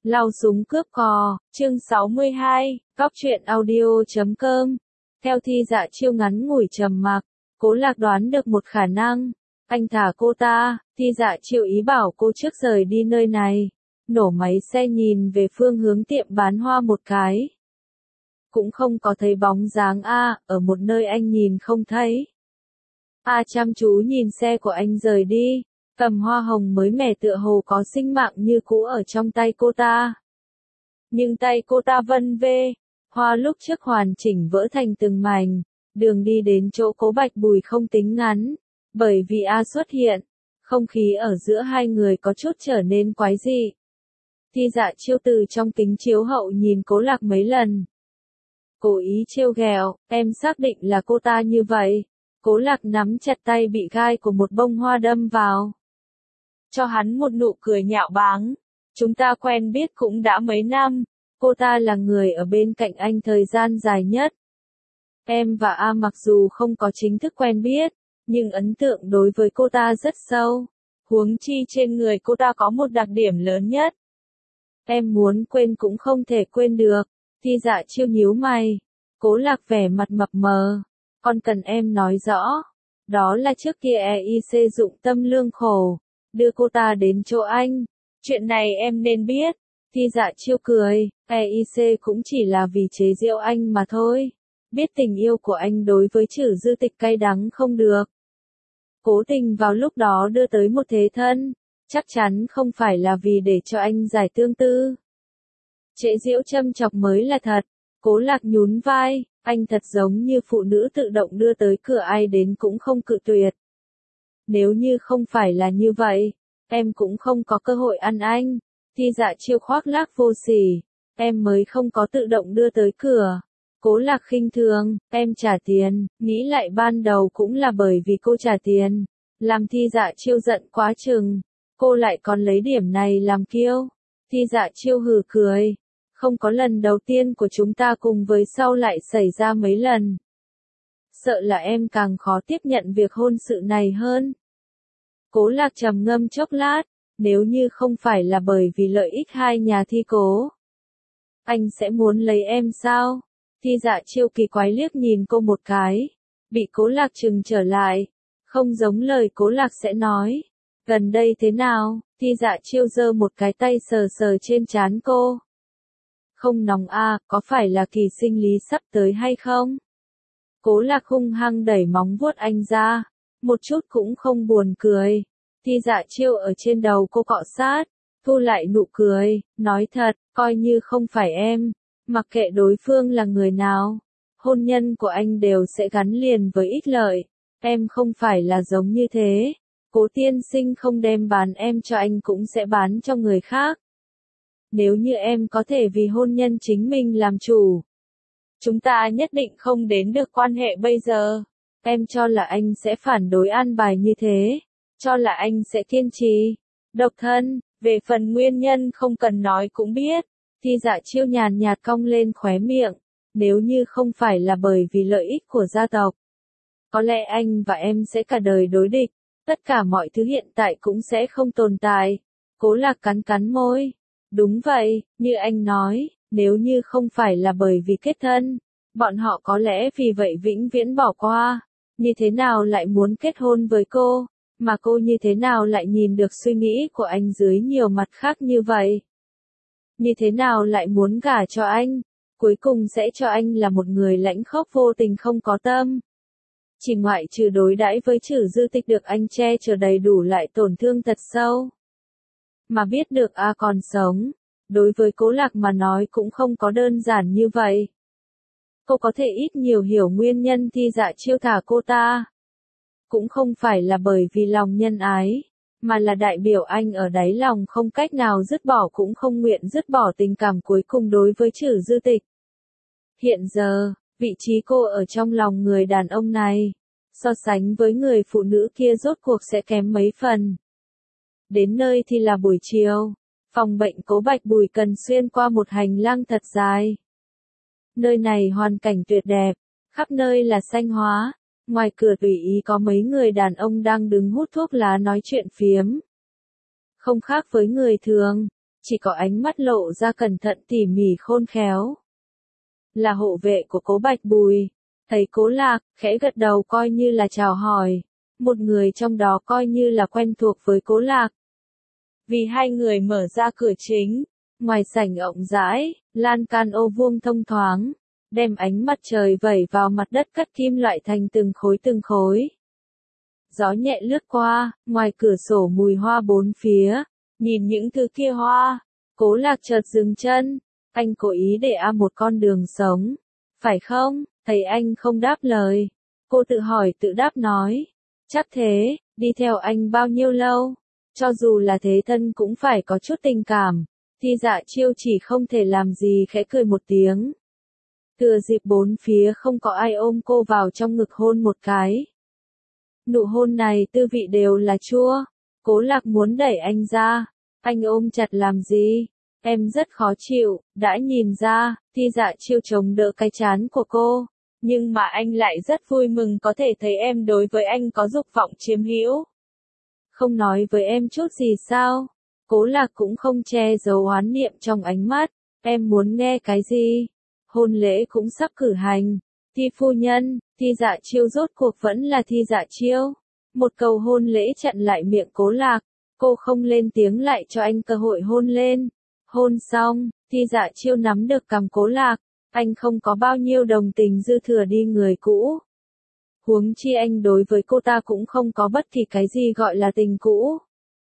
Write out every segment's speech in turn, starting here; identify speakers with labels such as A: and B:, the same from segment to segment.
A: Lao súng cướp cò, chương 62, Góc truyện audio.com. Theo Thi Dạ Chiêu ngắn ngủi trầm mặc, Cố Lạc đoán được một khả năng. Anh thả cô ta. Thi Dạ Chiêu ý bảo cô trước rời đi nơi này. Nổ máy xe nhìn về phương hướng tiệm bán hoa một cái. Cũng không có thấy bóng dáng A, ở một nơi anh nhìn không thấy. A chăm chú nhìn xe của anh rời đi. Cầm hoa hồng mới mẻ tựa hồ có sinh mạng như cũ ở trong tay cô ta. Nhưng tay cô ta vân vê, hoa lúc trước hoàn chỉnh vỡ thành từng mảnh, đường đi đến chỗ Cố Bạch Bùi không tính ngắn, bởi vì A xuất hiện, không khí ở giữa hai người có chút trở nên quái dị. Thi Dạ Chiêu từ trong kính chiếu hậu nhìn Cố Lạc mấy lần. Cố ý trêu ghẹo, em xác định là cô ta như vậy. Cố Lạc nắm chặt tay bị gai của một bông hoa đâm vào. Cho hắn một nụ cười nhạo báng. Chúng ta quen biết cũng đã mấy năm, cô ta là người ở bên cạnh anh thời gian dài nhất. Em và A mặc dù không có chính thức quen biết, nhưng ấn tượng đối với cô ta rất sâu. Huống chi trên người cô ta có một đặc điểm lớn nhất. Em muốn quên cũng không thể quên được. Thi Dạ Chiêu nhíu mày. Cố Lạc vẻ mặt mập mờ. Còn cần em nói rõ. Đó là trước kia EIC dụng tâm lương khổ, đưa cô ta đến chỗ anh. Chuyện này em nên biết. Thi Dạ Chiêu cười. EIC cũng chỉ là vì chế giễu anh mà thôi. Biết tình yêu của anh đối với Trử Dư Tịch cay đắng không được. Cố tình vào lúc đó đưa tới một thế thân. Chắc chắn không phải là vì để cho anh giải tương tư. Chế giễu châm chọc mới là thật. Cố Lạc nhún vai. Anh thật giống như phụ nữ tự động đưa tới cửa ai đến cũng không cự tuyệt. Nếu như không phải là như vậy, em cũng không có cơ hội ăn anh. Thi Dạ Chiêu khoác lác vô sỉ. Em mới không có tự động đưa tới cửa. Cố Lạc khinh thường. Em trả tiền. Nghĩ lại ban đầu cũng là bởi vì cô trả tiền. Làm Thi Dạ Chiêu giận quá chừng. Cô lại còn lấy điểm này làm kiêu. Thi Dạ Chiêu hừ cười. Không có lần đầu tiên của chúng ta cùng với sau lại xảy ra mấy lần. Sợ là em càng khó tiếp nhận việc hôn sự này hơn. Cố Lạc trầm ngâm chốc lát. Nếu như không phải là bởi vì lợi ích hai nhà Thi Cố, anh sẽ muốn lấy em sao? Thi Dạ Chiêu kỳ quái liếc nhìn cô một cái. Bị Cố Lạc trừng trở lại. Không giống lời Cố Lạc sẽ nói. Gần đây thế nào? Thi Dạ Chiêu giơ một cái tay sờ sờ trên trán cô. Không nóng a, có phải là kỳ sinh lý sắp tới hay không? Cố Lạc hung hăng đẩy móng vuốt anh ra. Một chút cũng không buồn cười. Thi Dạ Chiêu ở trên đầu cô cọ sát. Thu lại nụ cười. Nói thật, coi như không phải em. Mặc kệ đối phương là người nào. Hôn nhân của anh đều sẽ gắn liền với ích lợi. Em không phải là giống như thế. Cố tiên sinh không đem bán em cho anh cũng sẽ bán cho người khác. Nếu như em có thể vì hôn nhân chính mình làm chủ, chúng ta nhất định không đến được quan hệ bây giờ. Em cho là anh sẽ phản đối an bài như thế. Cho là anh sẽ kiên trì. Độc thân, về phần nguyên nhân không cần nói cũng biết. Thi Dạ Chiêu nhàn nhạt cong lên khóe miệng. Nếu như không phải là bởi vì lợi ích của gia tộc, có lẽ anh và em sẽ cả đời đối địch. Tất cả mọi thứ hiện tại cũng sẽ không tồn tại. Cố Lạc cắn cắn môi. Đúng vậy, như anh nói, nếu như không phải là bởi vì kết thân, bọn họ có lẽ vì vậy vĩnh viễn bỏ qua. Như thế nào lại muốn kết hôn với cô, mà cô như thế nào lại nhìn được suy nghĩ của anh dưới nhiều mặt khác như vậy? Như thế nào lại muốn gả cho anh, cuối cùng sẽ cho anh là một người lãnh khốc vô tình không có tâm. Chỉ ngoại trừ đối đãi với Trử Dư Tịch được anh che chở đầy đủ lại tổn thương thật sâu. Mà biết được A còn sống, đối với Cố Lạc mà nói cũng không có đơn giản như vậy. Cô có thể ít nhiều hiểu nguyên nhân Thi Dạ Chiêu thả cô ta. Cũng không phải là bởi vì lòng nhân ái, mà là đại biểu anh ở đáy lòng không cách nào dứt bỏ cũng không nguyện dứt bỏ tình cảm cuối cùng đối với Trử Dư Tịch. Hiện giờ, vị trí cô ở trong lòng người đàn ông này, so sánh với người phụ nữ kia rốt cuộc sẽ kém mấy phần. Đến nơi thì là buổi chiều. Phòng bệnh Cố Bạch Bùi cần xuyên qua một hành lang thật dài. Nơi này hoàn cảnh tuyệt đẹp, khắp nơi là xanh hóa. Ngoài cửa tùy ý có mấy người đàn ông đang đứng hút thuốc lá nói chuyện phiếm. Không khác với người thường, chỉ có ánh mắt lộ ra cẩn thận tỉ mỉ khôn khéo. Là hộ vệ của Cố Bạch Bùi, thấy Cố Lạc, khẽ gật đầu coi như là chào hỏi, một người trong đó coi như là quen thuộc với Cố Lạc. Vì hai người mở ra cửa chính, ngoài sảnh rộng rãi, lan can ô vuông thông thoáng, đem ánh mặt trời vẩy vào mặt đất cắt kim loại thành từng khối từng khối. Gió nhẹ lướt qua, ngoài cửa sổ mùi hoa bốn phía, nhìn những thứ kia hoa, Cố Lạc chợt dừng chân, anh cố ý để một con đường sống, phải không? Thấy anh không đáp lời, cô tự hỏi tự đáp nói, chắc thế, đi theo anh bao nhiêu lâu, cho dù là thế thân cũng phải có chút tình cảm. Thi Dạ Chiêu chỉ không thể làm gì khẽ cười một tiếng. Thừa dịp bốn phía không có ai ôm cô vào trong ngực hôn một cái. Nụ hôn này tư vị đều là chua. Cố Lạc muốn đẩy anh ra. Anh ôm chặt làm gì? Em rất khó chịu, đã nhìn ra. Thi Dạ Chiêu chống đỡ cái trán của cô. Nhưng mà anh lại rất vui mừng có thể thấy em đối với anh có dục vọng chiếm hữu. Không nói với em chút gì sao? Cố Lạc cũng không che giấu oán niệm trong ánh mắt. Em muốn nghe cái gì? Hôn lễ cũng sắp cử hành. Thi phu nhân, Thi Dạ Chiêu rốt cuộc vẫn là Thi Dạ Chiêu. Một câu hôn lễ chặn lại miệng Cố Lạc. Cô không lên tiếng lại cho anh cơ hội hôn lên. Hôn xong, Thi Dạ Chiêu nắm được cằm Cố Lạc. Anh không có bao nhiêu đồng tình dư thừa đi người cũ. Huống chi anh đối với cô ta cũng không có bất kỳ cái gì gọi là tình cũ.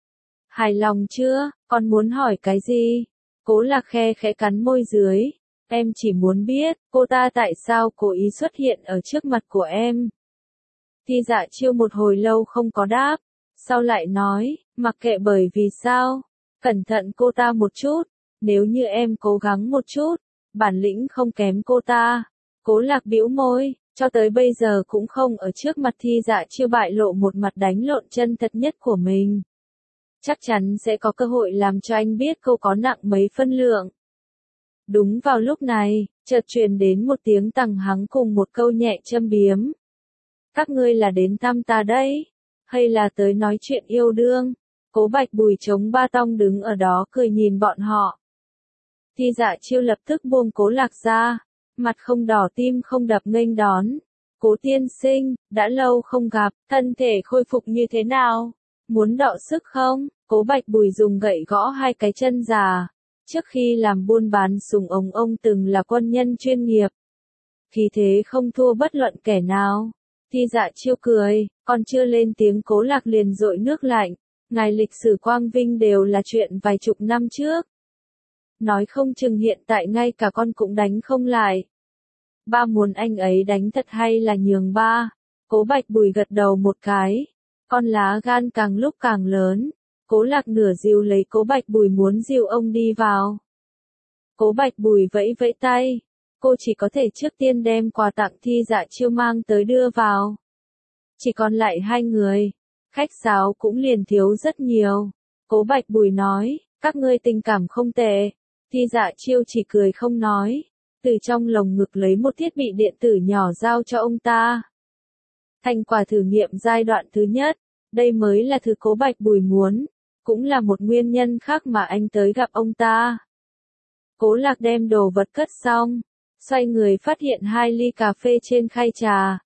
A: Hài lòng chưa, còn muốn hỏi cái gì? Cố Lạc khẽ cắn môi dưới. Em chỉ muốn biết, cô ta tại sao cố ý xuất hiện ở trước mặt của em. Thi Dạ Chiêu một hồi lâu không có đáp. Sau lại nói, mặc kệ bởi vì sao. Cẩn thận cô ta một chút. Nếu như em cố gắng một chút, bản lĩnh không kém cô ta. Cố Lạc bĩu môi, cho tới bây giờ cũng không ở trước mặt Thi Dạ Chiêu bại lộ một mặt đánh lộn chân thật nhất của mình. Chắc chắn sẽ có cơ hội làm cho anh biết cô có nặng mấy phân lượng. Đúng vào lúc này, chợt truyền đến một tiếng tằng hắng cùng một câu nhẹ châm biếm. Các ngươi là đến thăm ta đấy, hay là tới nói chuyện yêu đương? Cố Bạch Bùi chống ba tong đứng ở đó cười nhìn bọn họ. Thi Dạ Chiêu lập tức buông Cố Lạc ra, mặt không đỏ tim không đập nghênh đón. Cố tiên sinh, đã lâu không gặp, thân thể khôi phục như thế nào? Muốn đọ sức không? Cố Bạch Bùi dùng gậy gõ hai cái chân già. Trước khi làm buôn bán súng ống ông từng là quân nhân chuyên nghiệp. Khí thế không thua bất luận kẻ nào. Thi Dạ Chiêu cười, còn chưa lên tiếng Cố Lạc liền dội nước lạnh. Ngài lịch sử quang vinh đều là chuyện vài chục năm trước. Nói không chừng hiện tại ngay cả con cũng đánh không lại. Ba muốn anh ấy đánh thật hay là nhường ba? Cố Bạch Bùi gật đầu một cái. Con lá gan càng lúc càng lớn. Cố Lạc nửa dìu lấy Cố Bạch Bùi muốn dìu ông đi vào. Cố Bạch Bùi vẫy vẫy tay. Cô chỉ có thể trước tiên đem quà tặng Thi Dạ Chiêu mang tới đưa vào. Chỉ còn lại hai người. Khách sáo cũng liền thiếu rất nhiều. Cố Bạch Bùi nói, các ngươi tình cảm không tệ. Thi Dạ Chiêu chỉ cười không nói. Từ trong lồng ngực lấy một thiết bị điện tử nhỏ giao cho ông ta. Thành quả thử nghiệm giai đoạn thứ nhất. Đây mới là thứ Cố Bạch Bùi muốn. Cũng là một nguyên nhân khác mà anh tới gặp ông ta. Cố Lạc đem đồ vật cất xong. Xoay người phát hiện 2 ly cà phê trên khay trà.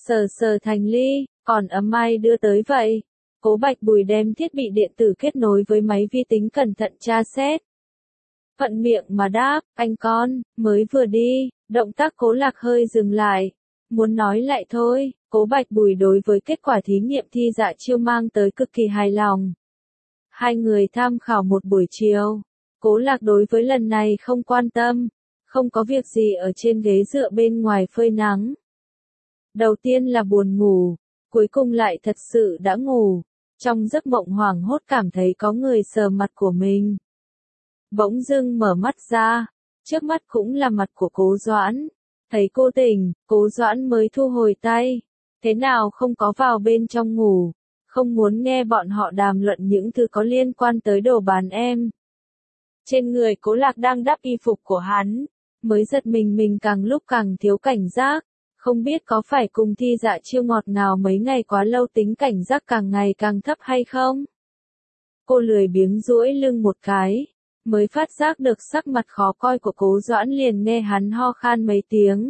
A: Sờ thành ly, còn ấm ai đưa tới vậy? Cố Bạch Bùi đem thiết bị điện tử kết nối với máy vi tính cẩn thận tra xét. Thuận miệng mà đáp, anh con, mới vừa đi, động tác Cố Lạc hơi dừng lại. Muốn nói lại thôi, Cố Bạch Bùi đối với kết quả thí nghiệm Thi Dạ Chiêu mang tới cực kỳ hài lòng. Hai người tham khảo một buổi chiều. Cố Lạc đối với lần này không quan tâm, không có việc gì ở trên ghế dựa bên ngoài phơi nắng. Đầu tiên là buồn ngủ, cuối cùng lại thật sự đã ngủ. Trong giấc mộng hoảng hốt cảm thấy có người sờ mặt của mình. Bỗng dưng mở mắt ra, trước mắt cũng là mặt của Cố Doãn. Thấy cô tỉnh, Cố Doãn mới thu hồi tay. Thế nào không có vào bên trong ngủ, không muốn nghe bọn họ đàm luận những thứ có liên quan tới đồ bán em. Trên người Cố Lạc đang đắp y phục của hắn, mới giật mình càng lúc càng thiếu cảnh giác. Không biết có phải cùng Thi Dạ Chiêu ngọt ngào mấy ngày quá lâu tính cảnh giác càng ngày càng thấp hay không? Cô lười biếng duỗi lưng một cái. mới phát giác được sắc mặt khó coi của Cố Doãn, liền nghe hắn ho khan mấy tiếng.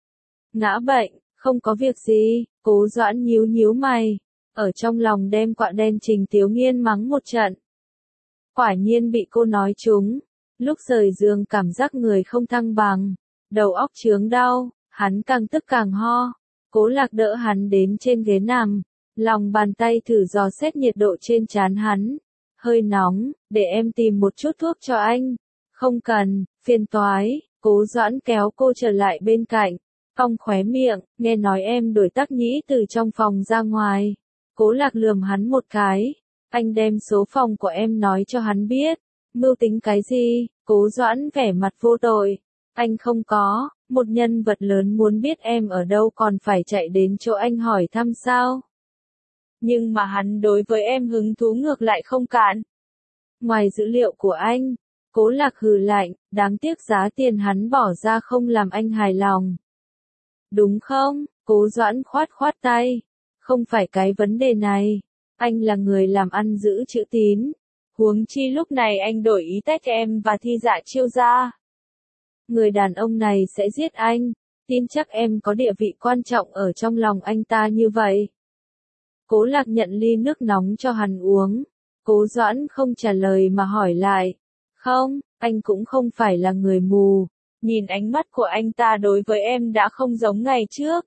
A: Ngã bệnh, không có việc gì, Cố Doãn nhíu nhíu mày, ở trong lòng đem quạ đen Trình Tiếu Nghiên mắng một trận. Quả nhiên bị cô nói trúng, lúc rời giường cảm giác người không thăng bằng, đầu óc chướng đau, hắn càng tức càng ho. Cố Lạc đỡ hắn đến trên ghế nằm, lòng bàn tay thử dò xét nhiệt độ trên trán hắn. Hơi nóng, để em tìm một chút thuốc cho anh. Không cần, phiền toái. Cố Doãn kéo cô trở lại bên cạnh, cong khóe miệng, nghe nói em đuổi Tắc Nhĩ từ trong phòng ra ngoài. Cố Lạc lườm hắn một cái, anh đem số phòng của em nói cho hắn biết. Mưu tính cái gì? Cố Doãn vẻ mặt vô tội. Anh không có, một nhân vật lớn muốn biết em ở đâu còn phải chạy đến chỗ anh hỏi thăm sao? Nhưng mà hắn đối với em hứng thú ngược lại không cạn. Ngoài dữ liệu của anh, Cố Lạc hừ lạnh, đáng tiếc giá tiền hắn bỏ ra không làm anh hài lòng. Đúng không? Cố Doãn khoát khoát tay. Không phải cái vấn đề này. Anh là người làm ăn giữ chữ tín. Huống chi lúc này anh đổi ý tách em và Thi Dạ Chiêu ra. Người đàn ông này sẽ giết anh. Tin chắc em có địa vị quan trọng ở trong lòng anh ta như vậy. Cố Lạc nhận ly nước nóng cho hắn uống. Cố Doãn không trả lời mà hỏi lại. Không, anh cũng không phải là người mù. Nhìn ánh mắt của anh ta đối với em đã không giống ngày trước.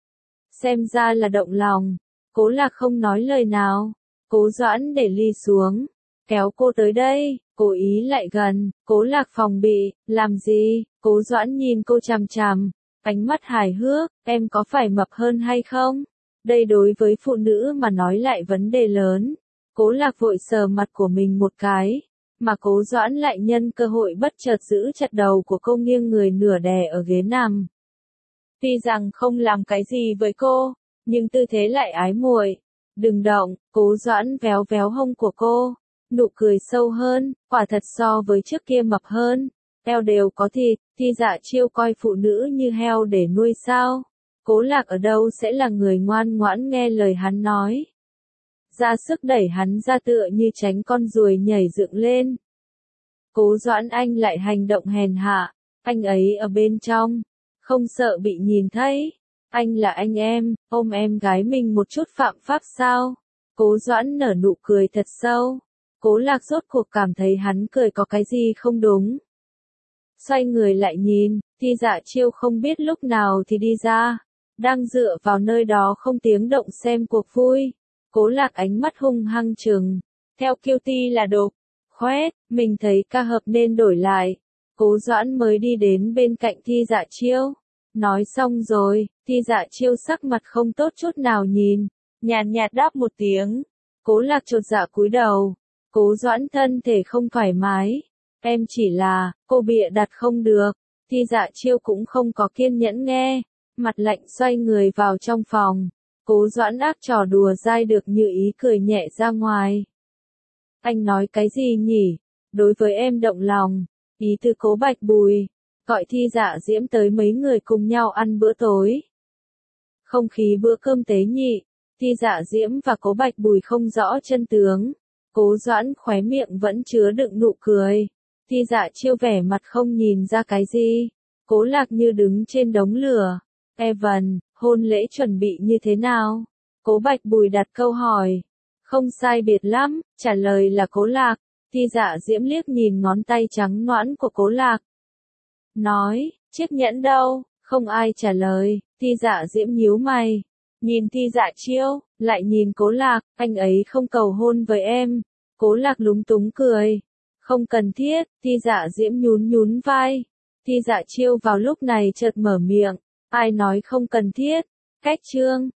A: Xem ra là động lòng. Cố Lạc không nói lời nào. Cố Doãn để ly xuống, kéo cô tới đây, cố ý lại gần. Cố Lạc phòng bị, làm gì? Cố Doãn nhìn cô chằm chằm, ánh mắt hài hước, em có phải mập hơn hay không? Đây đối với phụ nữ mà nói lại vấn đề lớn. Cố Lạc vội sờ mặt của mình một cái, mà Cố Doãn lại nhân cơ hội bất chợt giữ chặt đầu của cô, nghiêng người nửa đè ở ghế nằm. Tuy rằng không làm cái gì với cô, nhưng tư thế lại ái muội. Đừng động. Cố Doãn véo véo hông của cô, nụ cười sâu hơn, quả thật so với trước kia mập hơn, eo đều có thịt. Thi Dạ Chiêu coi phụ nữ như heo để nuôi sao? Cố Lạc ở đâu sẽ là người ngoan ngoãn nghe lời hắn nói. Ra sức đẩy hắn ra tựa như tránh con ruồi nhảy dựng lên. Cố Doãn anh lại hành động hèn hạ, anh ấy ở bên trong, không sợ bị nhìn thấy. Anh là anh em, ôm em gái mình một chút phạm pháp sao? Cố Doãn nở nụ cười thật sâu. Cố Lạc rốt cuộc cảm thấy hắn cười có cái gì không đúng. Xoay người lại nhìn, Thi Dạ Chiêu không biết lúc nào thì đi ra, đang dựa vào nơi đó không tiếng động xem cuộc vui. Cố Lạc ánh mắt hung hăng trừng, theo kiêu ti là đục, khoét, mình thấy ca hợp nên đổi lại. Cố Doãn mới đi đến bên cạnh Thi Dạ Chiêu. Nói xong rồi, Thi Dạ Chiêu sắc mặt không tốt chút nào nhìn, nhàn nhạt đáp một tiếng. Cố Lạc chột dạ cúi đầu. Cố Doãn thân thể không thoải mái. Em chỉ là, cô bịa đặt không được. Thi Dạ Chiêu cũng không có kiên nhẫn nghe, mặt lạnh xoay người vào trong phòng. Cố Doãn ác trò đùa dai được như ý cười nhẹ ra ngoài. Anh nói cái gì nhỉ? Đối với em động lòng. Ý từ Cố Bạch Bùi. Gọi Thi Dạ Diễm tới mấy người cùng nhau ăn bữa tối. Không khí bữa cơm tế nhị, Thi Dạ Diễm và Cố Bạch Bùi không rõ chân tướng. Cố Doãn khóe miệng vẫn chứa đựng nụ cười. Thi Dạ Chiêu vẻ mặt không nhìn ra cái gì. Cố Lạc như đứng trên đống lửa. Evan, hôn lễ chuẩn bị như thế nào? Cố Bạch Bùi đặt câu hỏi. Không sai biệt lắm, trả lời là Cố Lạc. Thi Dạ Diễm liếc nhìn ngón tay trắng nõn của Cố Lạc. Nói, chiếc nhẫn đâu? Không ai trả lời. Thi Dạ Diễm nhíu mày. Nhìn Thi Dạ Chiêu, lại nhìn Cố Lạc, anh ấy không cầu hôn với em. Cố Lạc lúng túng cười. Không cần thiết. Thi Dạ Diễm nhún nhún vai. Thi Dạ Chiêu vào lúc này chợt mở miệng. Ai nói không cần thiết? Cách chương.